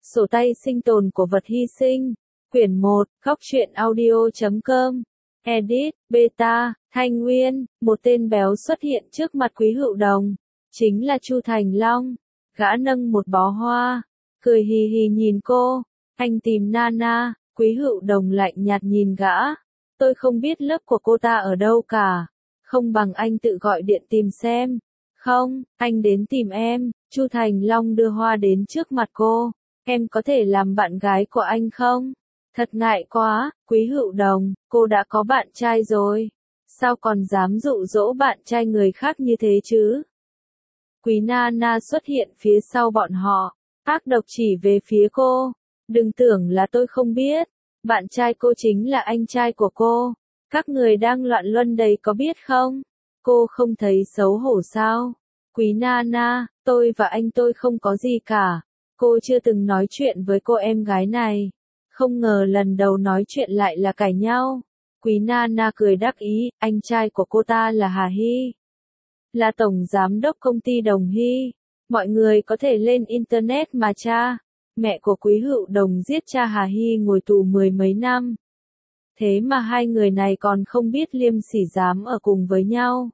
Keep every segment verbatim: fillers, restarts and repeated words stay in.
Sổ tay sinh tồn của vật hy sinh. Quyển một, góc truyện audio chấm com. Edit, Beta, Thanh Nguyên, một tên béo xuất hiện trước mặt Quý Hựu Đồng. Chính là Chu Thành Long. Gã nâng một bó hoa, cười hì hì nhìn cô. Anh tìm Nana. Quý Hựu Đồng lạnh nhạt nhìn gã. Tôi không biết lớp của cô ta ở đâu cả. Không bằng anh tự gọi điện tìm xem. Không, anh đến tìm em. Chu Thành Long đưa hoa đến trước mặt cô. Em có thể làm bạn gái của anh không? Thật ngại quá, Quý Hựu Đồng, cô đã có bạn trai rồi. Sao còn dám dụ dỗ bạn trai người khác như thế chứ? Quý Nana xuất hiện phía sau bọn họ, ác độc chỉ về phía cô. Đừng tưởng là tôi không biết. Bạn trai cô chính là anh trai của cô. Các người đang loạn luân đấy có biết không? Cô không thấy xấu hổ sao? Quý Nana, tôi và anh tôi không có gì cả. Cô chưa từng nói chuyện với cô em gái này. Không ngờ lần đầu nói chuyện lại là cãi nhau. Quý Nana cười đắc ý, anh trai của cô ta là Hà Hy. Là tổng giám đốc công ty Đồng Hy. Mọi người có thể lên internet mà tra. Mẹ của Quý Hựu Đồng giết cha Hà Hy ngồi tù mười mấy năm. Thế mà hai người này còn không biết liêm sỉ dám ở cùng với nhau.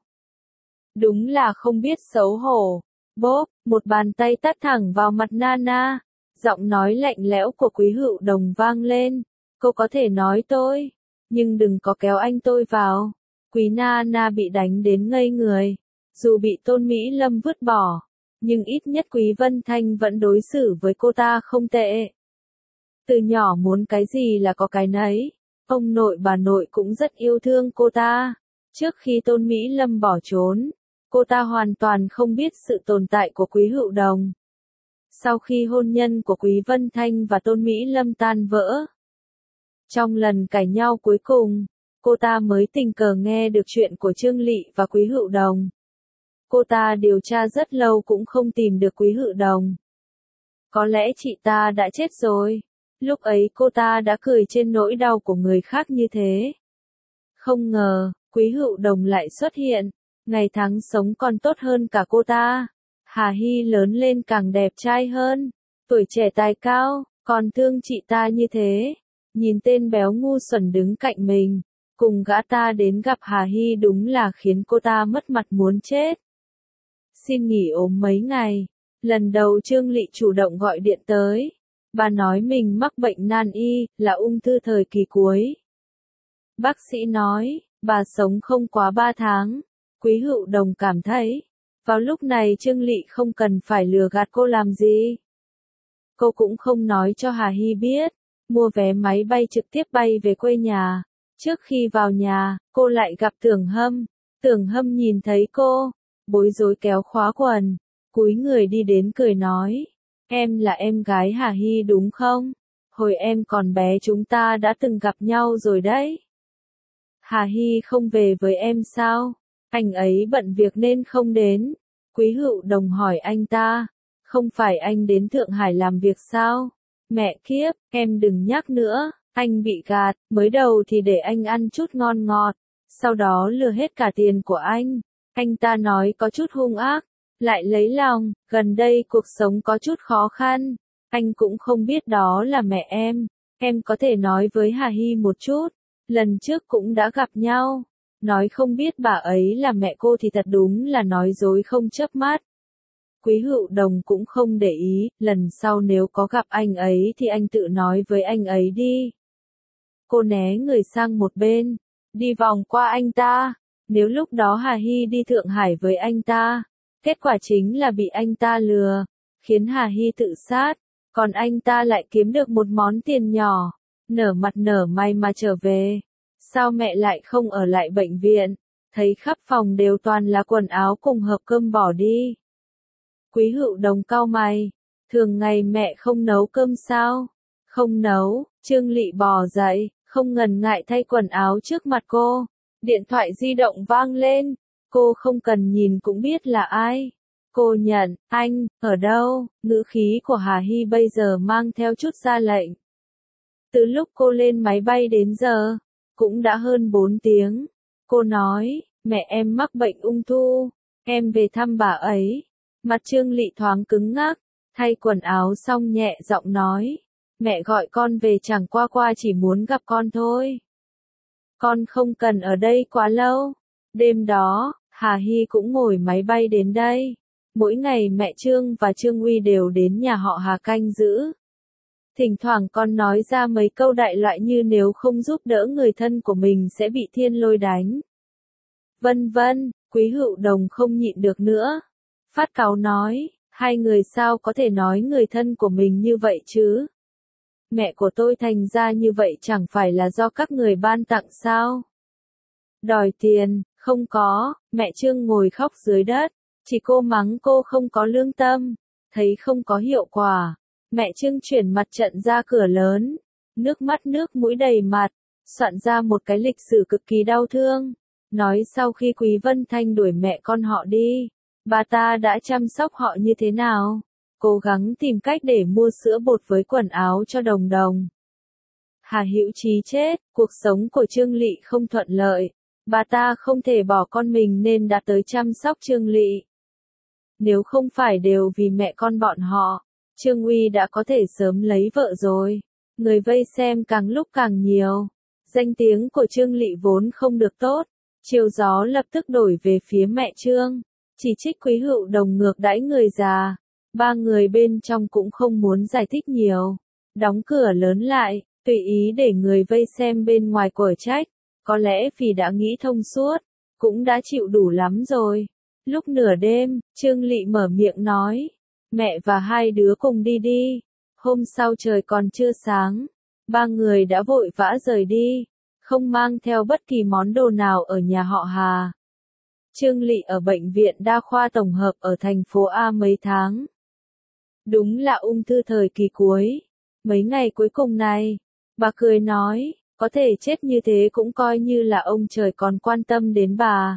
Đúng là không biết xấu hổ. Bốp, một bàn tay tát thẳng vào mặt Nana. Giọng nói lạnh lẽo của Quý Hựu Đồng vang lên. Cô có thể nói tôi, nhưng đừng có kéo anh tôi vào. Quý Nana bị đánh đến ngây người. Dù bị Tôn Mỹ Lâm vứt bỏ, nhưng ít nhất Quý Vân Thanh vẫn đối xử với cô ta không tệ. Từ nhỏ muốn cái gì là có cái nấy. Ông nội bà nội cũng rất yêu thương cô ta. Trước khi Tôn Mỹ Lâm bỏ trốn, cô ta hoàn toàn không biết sự tồn tại của Quý Hựu Đồng. Sau khi hôn nhân của Quý Vân Thanh và Tôn Mỹ Lâm tan vỡ, trong lần cãi nhau cuối cùng, cô ta mới tình cờ nghe được chuyện của Trương Lị và Quý Hựu Đồng. Cô ta điều tra rất lâu cũng không tìm được Quý Hựu Đồng. Có lẽ chị ta đã chết rồi. Lúc ấy cô ta đã cười trên nỗi đau của người khác như thế. Không ngờ, Quý Hựu Đồng lại xuất hiện. Ngày tháng sống còn tốt hơn cả cô ta. Hà Hy lớn lên càng đẹp trai hơn. Tuổi trẻ tài cao, còn thương chị ta như thế. Nhìn tên béo ngu xuẩn đứng cạnh mình, cùng gã ta đến gặp Hà Hy đúng là khiến cô ta mất mặt muốn chết. Xin nghỉ ốm mấy ngày. Lần đầu Trương Lị chủ động gọi điện tới. Bà nói mình mắc bệnh nan y, là ung thư thời kỳ cuối. Bác sĩ nói, bà sống không quá ba tháng. Quý Hựu Đồng cảm thấy, vào lúc này Trương Lị không cần phải lừa gạt cô làm gì. Cô cũng không nói cho Hà Hy biết, mua vé máy bay trực tiếp bay về quê nhà. Trước khi vào nhà, cô lại gặp Tưởng Hâm. Tưởng Hâm nhìn thấy cô, bối rối kéo khóa quần, cúi người đi đến cười nói, em là em gái Hà Hy đúng không? Hồi em còn bé chúng ta đã từng gặp nhau rồi đấy. Hà Hy không về với em sao? Anh ấy bận việc nên không đến. Quý Hựu Đồng hỏi anh ta, không phải anh đến Thượng Hải làm việc sao? Mẹ kiếp, em đừng nhắc nữa, anh bị gạt, mới đầu thì để anh ăn chút ngon ngọt, sau đó lừa hết cả tiền của anh. Anh ta nói có chút hung ác, lại lấy lòng, gần đây cuộc sống có chút khó khăn, anh cũng không biết đó là mẹ em. Em có thể nói với Hà Hy một chút, lần trước cũng đã gặp nhau. Nói không biết bà ấy là mẹ cô thì thật đúng là nói dối không chớp mắt. Quý Hựu Đồng cũng không để ý, lần sau nếu có gặp anh ấy thì anh tự nói với anh ấy đi. Cô né người sang một bên, đi vòng qua anh ta. Nếu lúc đó Hà Hy đi Thượng Hải với anh ta, kết quả chính là bị anh ta lừa, khiến Hà Hy tự sát, còn anh ta lại kiếm được một món tiền nhỏ, nở mặt nở mày mà trở về. Sao mẹ lại không ở lại bệnh viện? Thấy khắp phòng đều toàn là quần áo cùng hộp cơm bỏ đi. Quý Hựu Đồng cau mày, thường ngày mẹ không nấu cơm sao? Không nấu. Trương Lị bò dậy, không ngần ngại thay quần áo trước mặt cô. Điện thoại di động vang lên, cô không cần nhìn cũng biết là ai. Cô nhận, anh, ở đâu? Ngữ khí của Hà Hy bây giờ mang theo chút ra lệnh. Từ lúc cô lên máy bay đến giờ, cũng đã hơn bốn tiếng. Cô nói, mẹ em mắc bệnh ung thư, em về thăm bà ấy. Mặt Trương Lị thoáng cứng ngắc, Thay quần áo xong nhẹ giọng nói, mẹ gọi con về chẳng qua qua chỉ muốn gặp con thôi. Con không cần ở đây quá lâu. Đêm đó, Hà Hy cũng ngồi máy bay đến đây. Mỗi ngày mẹ Trương và Trương Uy đều đến nhà họ Hà canh giữ. Thỉnh thoảng con nói ra mấy câu đại loại như nếu không giúp đỡ người thân của mình sẽ bị thiên lôi đánh. Vân vân, Quý Hữu Đồng không nhịn được nữa. Phát cáu nói, hai người sao có thể nói người thân của mình như vậy chứ? Mẹ của tôi thành ra như vậy chẳng phải là do các người ban tặng sao? Đòi tiền, không có, mẹ Trương ngồi khóc dưới đất, chỉ cô mắng cô không có lương tâm, thấy không có hiệu quả. Mẹ Trương chuyển mặt trận ra cửa lớn, nước mắt nước mũi đầy mặt, soạn ra một cái lịch sử cực kỳ đau thương. Nói sau khi Quý Vân Thanh đuổi mẹ con họ đi, bà ta đã chăm sóc họ như thế nào, cố gắng tìm cách để mua sữa bột với quần áo cho Đồng Đồng. Hà Hữu Trí chết, cuộc sống của Trương Lị không thuận lợi, bà ta không thể bỏ con mình nên đã tới chăm sóc Trương Lị. Nếu không phải đều vì mẹ con bọn họ, Trương Uy đã có thể sớm lấy vợ rồi. Người vây xem càng lúc càng nhiều. Danh tiếng của Trương Lị vốn không được tốt, chiều gió lập tức đổi về phía mẹ Trương, chỉ trích Quý Hữu Đồng ngược đãi người già. Ba người bên trong cũng không muốn giải thích nhiều, đóng cửa lớn lại, tùy ý để người vây xem bên ngoài quở trách. Có lẽ vì đã nghĩ thông suốt, cũng đã chịu đủ lắm rồi. Lúc nửa đêm, Trương Lị mở miệng nói, mẹ và hai đứa cùng đi đi. Hôm sau trời còn chưa sáng, ba người đã vội vã rời đi, không mang theo bất kỳ món đồ nào ở nhà họ Hà. Trương Lị ở bệnh viện đa khoa tổng hợp ở thành phố A mấy tháng. Đúng là ung thư thời kỳ cuối. Mấy ngày cuối cùng này, bà cười nói, có thể chết như thế cũng coi như là ông trời còn quan tâm đến bà.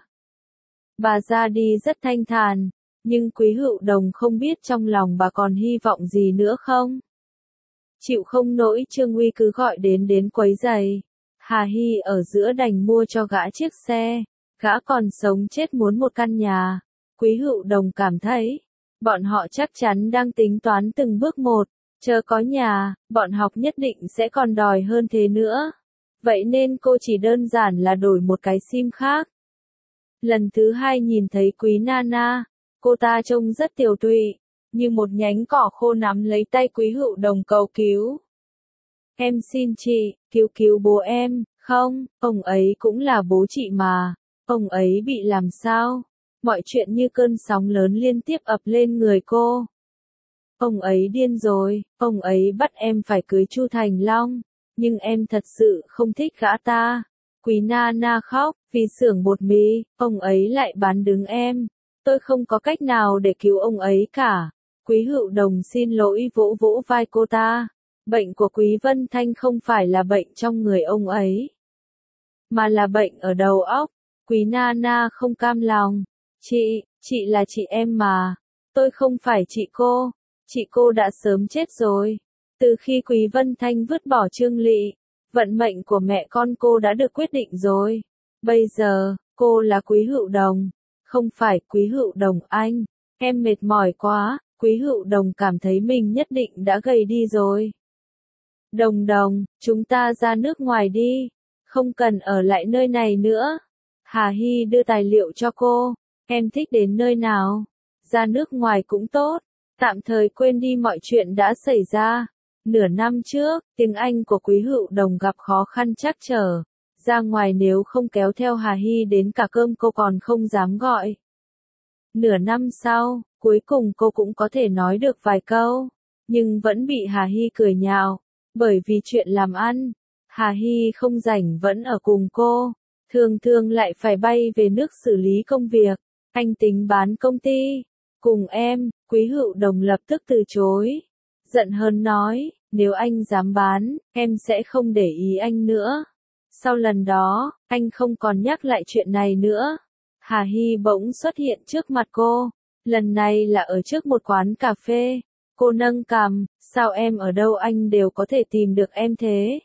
Bà ra đi rất thanh thản, nhưng Quý Hữu Đồng không biết trong lòng bà còn hy vọng gì nữa không. Chịu không nổi Trương Uy cứ gọi đến đến quấy giày. Hà Hy ở giữa đành mua cho gã chiếc xe, gã còn sống chết muốn một căn nhà. Quý Hữu Đồng cảm thấy, bọn họ chắc chắn đang tính toán từng bước một, chờ có nhà, bọn học nhất định sẽ còn đòi hơn thế nữa. Vậy nên cô chỉ đơn giản là đổi một cái sim khác. Lần thứ hai nhìn thấy Quý Nana, cô ta trông rất tiều tụy, như một nhánh cỏ khô nắm lấy tay Quý Hữu Đồng cầu cứu. Em xin chị, cứu cứu bố em, không, ông ấy cũng là bố chị mà, ông ấy bị làm sao? Mọi chuyện như cơn sóng lớn liên tiếp ập lên người cô. Ông ấy điên rồi, ông ấy bắt em phải cưới Chu Thành Long, nhưng em thật sự không thích gã ta. Quý Nana khóc, vì xưởng bột mì, ông ấy lại bán đứng em. Tôi không có cách nào để cứu ông ấy cả. Quý Hữu Đồng xin lỗi vỗ vỗ vai cô ta. Bệnh của Quý Vân Thanh không phải là bệnh trong người ông ấy, mà là bệnh ở đầu óc. Quý Nana không cam lòng. Chị, chị là chị em mà. Tôi không phải chị cô. Chị cô đã sớm chết rồi. Từ khi Quý Vân Thanh vứt bỏ Trương Lị, vận mệnh của mẹ con cô đã được quyết định rồi. Bây giờ, cô là Quý Hữu Đồng, không phải Quý Hữu Đồng anh. Em mệt mỏi quá. Quý Hữu Đồng cảm thấy mình nhất định đã gầy đi rồi. Đồng Đồng, chúng ta ra nước ngoài đi, không cần ở lại nơi này nữa. Hà Hy đưa tài liệu cho cô, em thích đến nơi nào, ra nước ngoài cũng tốt, tạm thời quên đi mọi chuyện đã xảy ra. Nửa năm trước, tiếng Anh của Quý Hữu Đồng gặp khó khăn trắc trở, ra ngoài nếu không kéo theo Hà Hy đến cả cơm cô còn không dám gọi. Nửa năm sau, cuối cùng cô cũng có thể nói được vài câu, nhưng vẫn bị Hà Hy cười nhạo. Bởi vì chuyện làm ăn, Hà Hy không rảnh vẫn ở cùng cô, thường thường lại phải bay về nước xử lý công việc. Anh tính bán công ty cùng em. Quý Hữu Đồng lập tức từ chối, giận hơn nói, nếu anh dám bán, em sẽ không để ý anh nữa. Sau lần đó, anh không còn nhắc lại chuyện này nữa. Hà Hy bỗng xuất hiện trước mặt cô, lần này là ở trước một quán cà phê. Cô nâng cằm, sao em ở đâu anh đều có thể tìm được em thế?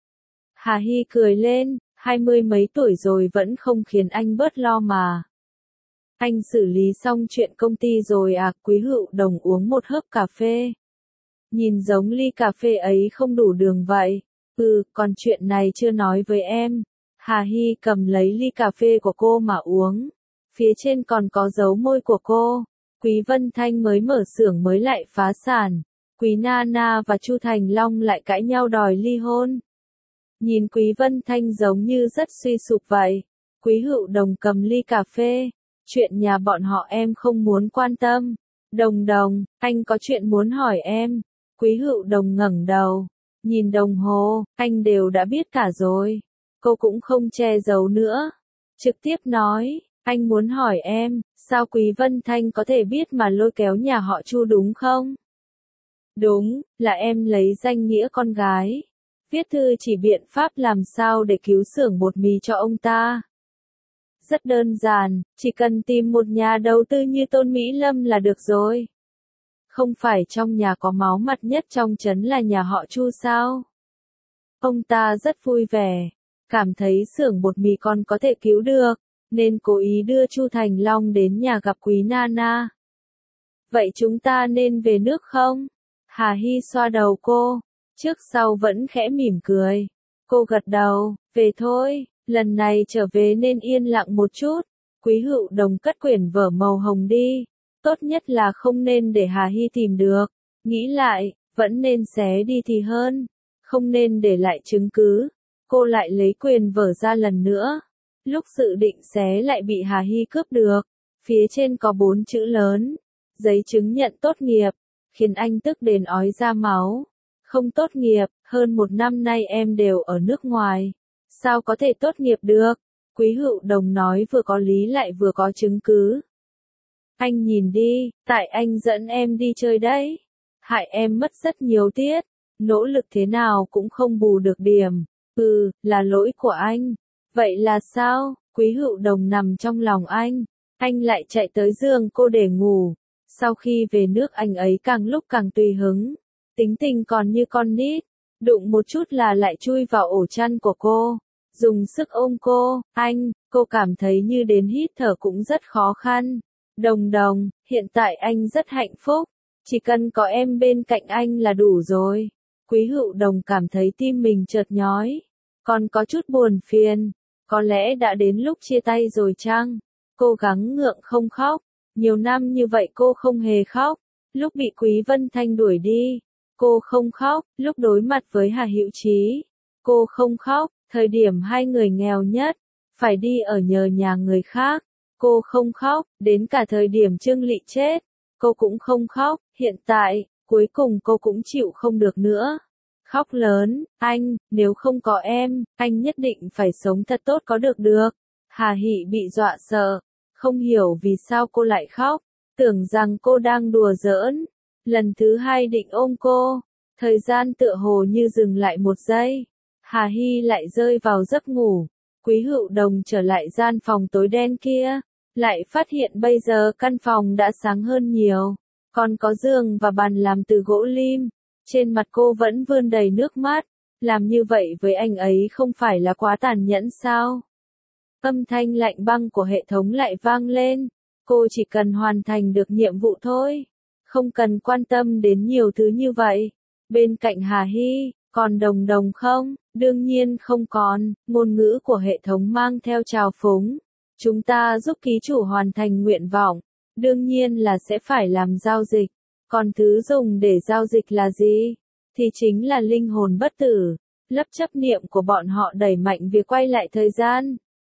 Hà Hy cười lên, hai mươi mấy tuổi rồi vẫn không khiến anh bớt lo mà. Anh xử lý xong chuyện công ty rồi à? Quý Hữu Đồng uống một hớp cà phê. Nhìn giống ly cà phê ấy không đủ đường vậy. Ừ, còn chuyện này chưa nói với em. Hà Hy cầm lấy ly cà phê của cô mà uống. Phía trên còn có dấu môi của cô. Quý Vân Thanh mới mở xưởng mới lại phá sản. Quý Nana và Chu Thành Long lại cãi nhau đòi ly hôn. Nhìn Quý Vân Thanh giống như rất suy sụp vậy. Quý Hữu Đồng cầm ly cà phê. Chuyện nhà bọn họ em không muốn quan tâm. Đồng Đồng, anh có chuyện muốn hỏi em. Quý Hữu Đồng ngẩng đầu. Nhìn đồng hồ, anh đều đã biết cả rồi. Cô cũng không che giấu nữa. Trực tiếp nói, anh muốn hỏi em, sao Quý Vân Thanh có thể biết mà lôi kéo nhà họ Chu đúng không? Đúng, là em lấy danh nghĩa con gái. Viết thư chỉ biện pháp làm sao để cứu xưởng bột mì cho ông ta. Rất đơn giản, chỉ cần tìm một nhà đầu tư như Tôn Mỹ Lâm là được rồi. Không phải trong nhà có máu mặt nhất trong trấn là nhà họ Chu sao? Ông ta rất vui vẻ, cảm thấy xưởng bột mì còn có thể cứu được, nên cố ý đưa Chu Thành Long đến nhà gặp Quý Nana. Vậy chúng ta nên về nước không? Hà Hy xoa đầu cô, trước sau vẫn khẽ mỉm cười. Cô gật đầu, về thôi, lần này trở về nên yên lặng một chút. Quý Hữu Đồng cất quyển vở màu hồng đi. Tốt nhất là không nên để Hà Hy tìm được. Nghĩ lại, vẫn nên xé đi thì hơn. Không nên để lại chứng cứ. Cô lại lấy quyền vở ra lần nữa. Lúc dự định xé lại bị Hà Hy cướp được. Phía trên có bốn chữ lớn. Giấy chứng nhận tốt nghiệp. Khiến anh tức đến ói ra máu. Không tốt nghiệp, hơn một năm nay em đều ở nước ngoài. Sao có thể tốt nghiệp được? Quý Hữu Đồng nói vừa có lý lại vừa có chứng cứ. Anh nhìn đi, tại anh dẫn em đi chơi đấy. Hại em mất rất nhiều tiết. Nỗ lực thế nào cũng không bù được điểm. Ừ, là lỗi của anh. Vậy là sao? Quý Hữu Đồng nằm trong lòng anh. Anh lại chạy tới giường cô để ngủ. Sau khi về nước anh ấy càng lúc càng tùy hứng. Tính tình còn như con nít. Đụng một chút là lại chui vào ổ chăn của cô. Dùng sức ôm cô. Anh, cô cảm thấy như đến hít thở cũng rất khó khăn. Đồng Đồng, hiện tại anh rất hạnh phúc. Chỉ cần có em bên cạnh anh là đủ rồi. Quý Hữu Đồng cảm thấy tim mình chợt nhói. Còn có chút buồn phiền. Có lẽ đã đến lúc chia tay rồi chăng? Cô gắng ngượng không khóc. Nhiều năm như vậy cô không hề khóc. Lúc bị Quý Vân Thanh đuổi đi, cô không khóc. Lúc đối mặt với Hà Hữu Chí, cô không khóc. Thời điểm hai người nghèo nhất, phải đi ở nhờ nhà người khác, cô không khóc. Đến cả thời điểm Trương Lị chết, cô cũng không khóc. Hiện tại, cuối cùng cô cũng chịu không được nữa. Khóc lớn, anh, nếu không có em, anh nhất định phải sống thật tốt có được được. Hà Hỷ bị dọa sợ, không hiểu vì sao cô lại khóc, tưởng rằng cô đang đùa giỡn. Lần thứ hai định ôm cô, thời gian tựa hồ như dừng lại một giây. Hà Hy lại rơi vào giấc ngủ. Quý Hữu Đồng trở lại gian phòng tối đen kia, lại phát hiện bây giờ căn phòng đã sáng hơn nhiều, còn có giường và bàn làm từ gỗ lim. Trên mặt cô vẫn vươn đầy nước mắt, làm như vậy với anh ấy không phải là quá tàn nhẫn sao? Âm thanh lạnh băng của hệ thống lại vang lên, cô chỉ cần hoàn thành được nhiệm vụ thôi, không cần quan tâm đến nhiều thứ như vậy. Bên cạnh Hà Hy, còn Đồng Đồng không? Đương nhiên không còn, ngôn ngữ của hệ thống mang theo trào phúng. Chúng ta giúp ký chủ hoàn thành nguyện vọng, đương nhiên là sẽ phải làm giao dịch. Còn thứ dùng để giao dịch là gì? Thì chính là linh hồn bất tử, lớp chấp niệm của bọn họ đẩy mạnh việc quay lại thời gian.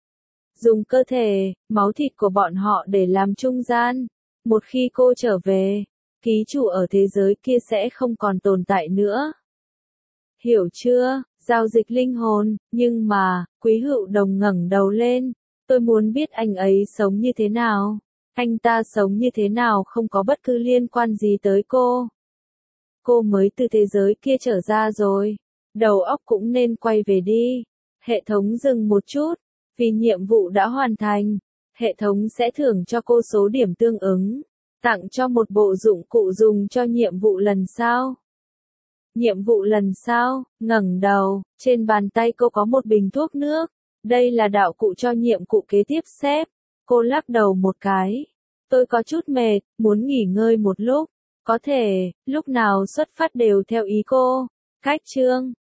Dùng cơ thể, máu thịt của bọn họ để làm trung gian. Một khi cô trở về, ký chủ ở thế giới kia sẽ không còn tồn tại nữa. Hiểu chưa? Giao dịch linh hồn, nhưng mà, Quý Hữu Đồng ngẩng đầu lên. Tôi muốn biết anh ấy sống như thế nào. Anh ta sống như thế nào không có bất cứ liên quan gì tới cô. Cô mới từ thế giới kia trở ra rồi. Đầu óc cũng nên quay về đi. Hệ thống dừng một chút. Vì nhiệm vụ đã hoàn thành, hệ thống sẽ thưởng cho cô số điểm tương ứng. Tặng cho một bộ dụng cụ dùng cho nhiệm vụ lần sau. Nhiệm vụ lần sau, ngẩng đầu, trên bàn tay cô có một bình thuốc nước. Đây là đạo cụ cho nhiệm vụ kế tiếp xếp. Cô lắc đầu một cái. Tôi có chút mệt, muốn nghỉ ngơi một lúc. Có thể, lúc nào xuất phát đều theo ý cô. Khách trương.